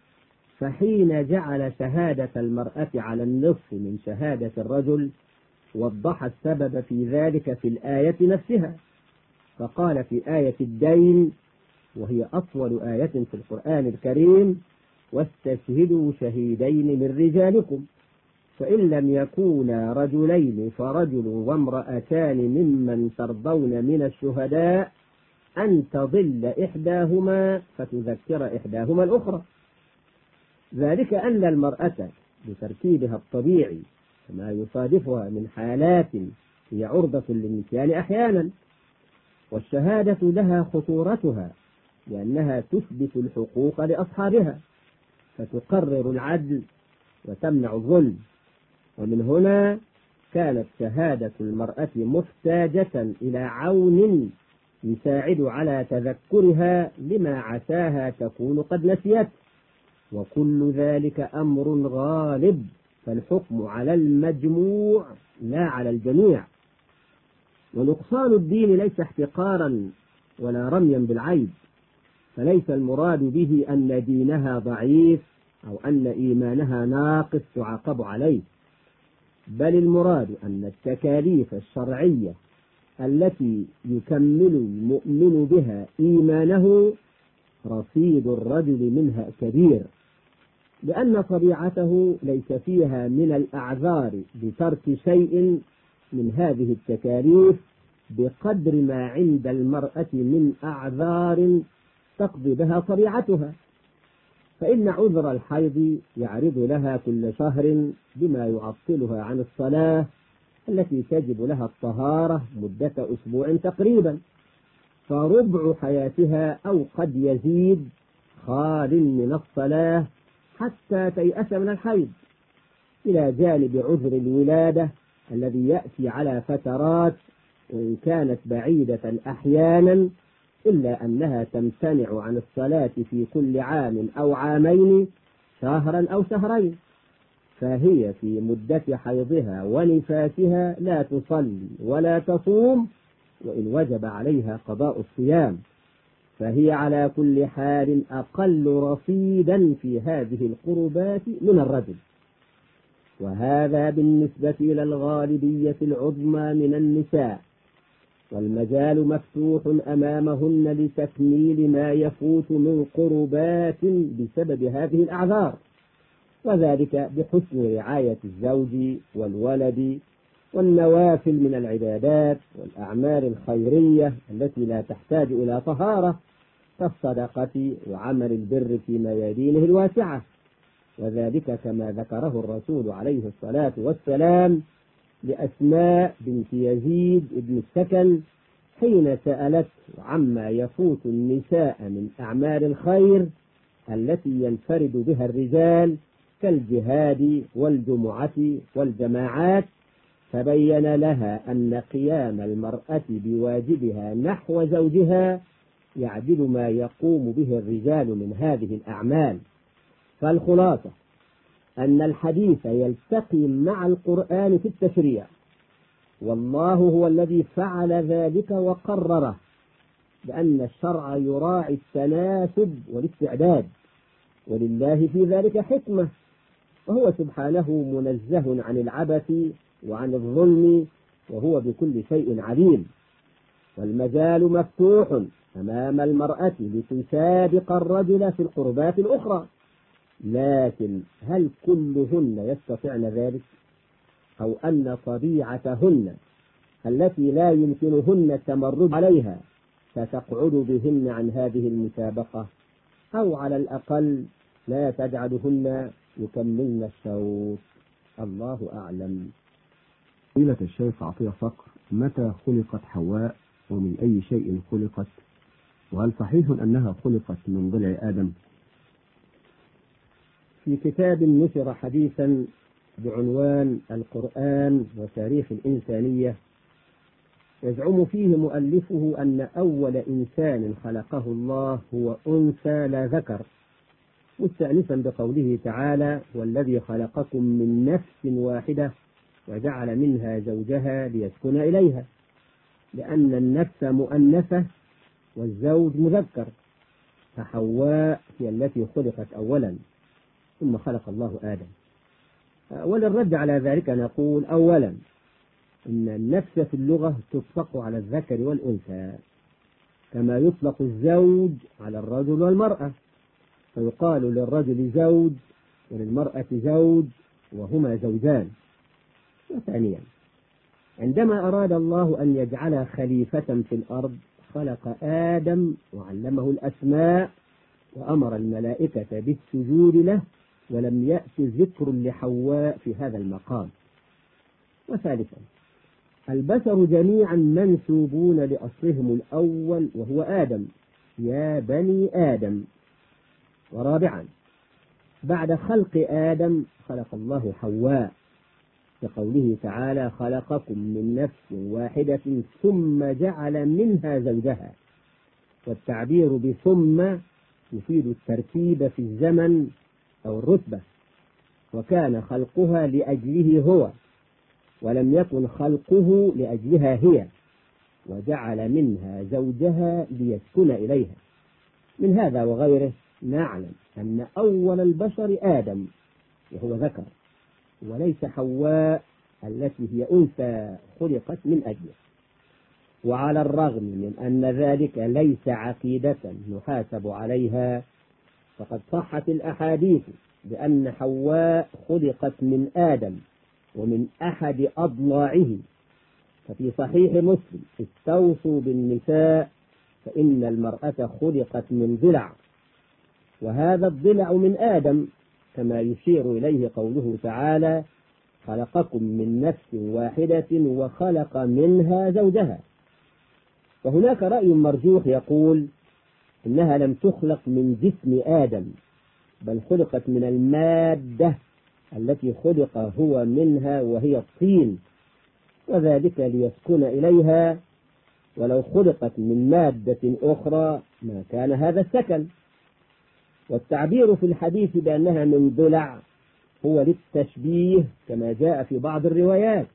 فحين جعل شهادة المرأة على النصف من شهادة الرجل وضح السبب في ذلك في الآية نفسها، فقال في آية الدين وهي أطول آية في القرآن الكريم واستشهدوا شهيدين من رجالكم فإن لم يكونا رجلين فرجل وامرأتان ممن ترضون من الشهداء أن تضل إحداهما فتذكر إحداهما الأخرى. ذلك أن المرأة بتركيبها الطبيعي كما يصادفها من حالات هي عرضة للنسيان أحيانا، والشهادة لها خطورتها لأنها تثبت الحقوق لأصحابها فتقرر العدل وتمنع الظلم. ومن هنا كانت شهادة المرأة محتاجة إلى عون يساعد على تذكرها لما عساها تكون قد نسيت، وكل ذلك أمر غالب، فالحكم على المجموع لا على الجميع. ونقصان الدين ليس احتقارا ولا رميا بالعيب، فليس المراد به أن دينها ضعيف أو أن إيمانها ناقص تعاقب عليه، بل المراد أن التكاليف الشرعية التي يكمل المؤمن بها إيمانه رصيد الرجل منها كبير، لأن طبيعته ليس فيها من الأعذار بترك شيء من هذه التكاليف بقدر ما عند المرأة من أعذار تقضي بها طبيعتها. فإن عذر الحيض يعرض لها كل شهر بما يعطلها عن الصلاة التي تجب لها الطهارة مدة أسبوع تقريبا، فربع حياتها أو قد يزيد خال من الصلاة حتى تيأس من الحيض، إلى جانب عذر الولادة الذي يأتي على فترات وإن كانت بعيدة أحيانا، إلا أنها تمتنع عن الصلاة في كل عام أو عامين شهرا أو شهرين، فهي في مدة حيضها ونفاسها لا تصلي ولا تصوم وإن وجب عليها قضاء الصيام، فهي على كل حال أقل رصيدا في هذه القربات من الرجل. وهذا بالنسبة إلى الغالبية العظمى من النساء، والمجال مفتوح أمامهن لتكميل ما يفوت من قربات بسبب هذه الأعذار، وذلك بحسن رعاية الزوج والولد والنوافل من العبادات والأعمال الخيرية التي لا تحتاج إلى طهارة كالصدقة وعمل البر في ميادينه الواسعة، وذلك كما ذكره الرسول عليه الصلاة والسلام لأسماء بنت يزيد بن السكن حين سألت عما يفوت النساء من أعمال الخير التي ينفرد بها الرجال كالجهاد والجمعة والجماعات، فبين لها أن قيام المرأة بواجبها نحو زوجها يعدل ما يقوم به الرجال من هذه الأعمال. فالخلاصة أن الحديث يلتقي مع القرآن في التشريع، والله هو الذي فعل ذلك وقرره، لأن الشرع يراعي التناسب والاستعداد، ولله في ذلك حكمة، وهو سبحانه منزه عن العبث وعن الظلم، وهو بكل شيء عليم. والمجال مفتوح أمام المرأة لتسابق الرجل في القربات الأخرى، لكن هل كلهن يستطعن ذلك؟ أو أن طبيعتهن التي لا يمكنهن التمرد عليها فتقعد بهن عن هذه المسابقة، أو على الأقل لا تجعلهن يكملن الشوط. الله أعلم. فضيلة الشيخ عطية صقر، متى خلقت حواء ومن أي شيء خلقت؟ وهل صحيح أنها خلقت من ضلع آدم؟ في كتاب نشر حديثا بعنوان القرآن وتاريخ الإنسانية، يزعم فيه مؤلفه أن أول إنسان خلقه الله هو أنثى لا ذكر، مستأنسا بقوله تعالى: والذي خلقكم من نفس واحدة وجعل منها زوجها ليسكن إليها، لأن النفس مؤنثة والزوج مذكر، فحواء هي التي خلقت أولا ثم خلق الله آدم. وللرد على ذلك نقول: أولا إن النفس في اللغة تطلق على الذكر والأنثى، كما يطلق الزوج على الرجل والمرأة، فيقال للرجل زوج وللمرأة زوج وهما زوجان. وثانيا، عندما أراد الله أن يجعل خليفة في الأرض خلق آدم وعلمه الأسماء وأمر الملائكة بالسجود له، ولم يأت ذكر لحواء في هذا المقام. وثالثا، البشر جميعا منسوبون لأصلهم الأول وهو آدم، يا بني آدم. ورابعا، بعد خلق آدم خلق الله حواء، كقوله تعالى: خلقكم من نفس واحدة ثم جعل منها زوجها. والتعبير بثم يفيد الترتيب في الزمن أو الرتبة، وكان خلقها لأجله هو، ولم يكن خلقه لأجلها هي، وجعل منها زوجها ليسكن إليها. من هذا وغيره نعلم أن أول البشر آدم وهو ذكر، وليس حواء التي هي أنثى خلقت من أجله. وعلى الرغم من أن ذلك ليس عقيدة نحاسب عليها، فقد صحت الأحاديث بأن حواء خلقت من آدم ومن أحد أضلاعه. ففي صحيح مسلم: استوصوا بالنساء فإن المرأة خلقت من ضلع، وهذا الضلع من آدم، كما يشير إليه قوله تعالى: خلقكم من نفس واحدة وخلق منها زوجها. وهناك رأي مرجوح يقول إنها لم تخلق من جسم آدم، بل خلقت من المادة التي خلق هو منها وهي الطين، وذلك ليسكن إليها، ولو خلقت من مادة أخرى ما كان هذا السكن. والتعبير في الحديث بأنها من ضلع هو للتشبيه كما جاء في بعض الروايات.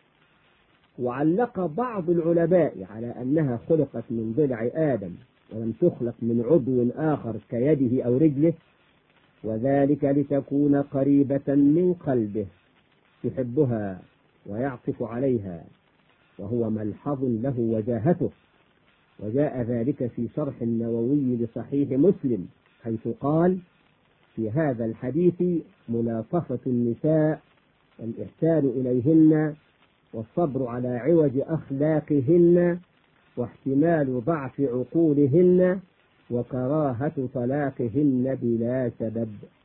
وعلق بعض العلماء على أنها خلقت من ضلع آدم ولم تخلق من عضو آخر كيده أو رجله، وذلك لتكون قريبة من قلبه يحبها ويعطف عليها، وهو ملحظ له وجاهته. وجاء ذلك في شرح النووي لصحيح مسلم، حيث قال في هذا الحديث: ملاطفة النساء والإحسان إليهن والصبر على عوج أخلاقهن واحتمال ضعف عقولهن وكراهة طلاقهن بلا سبب.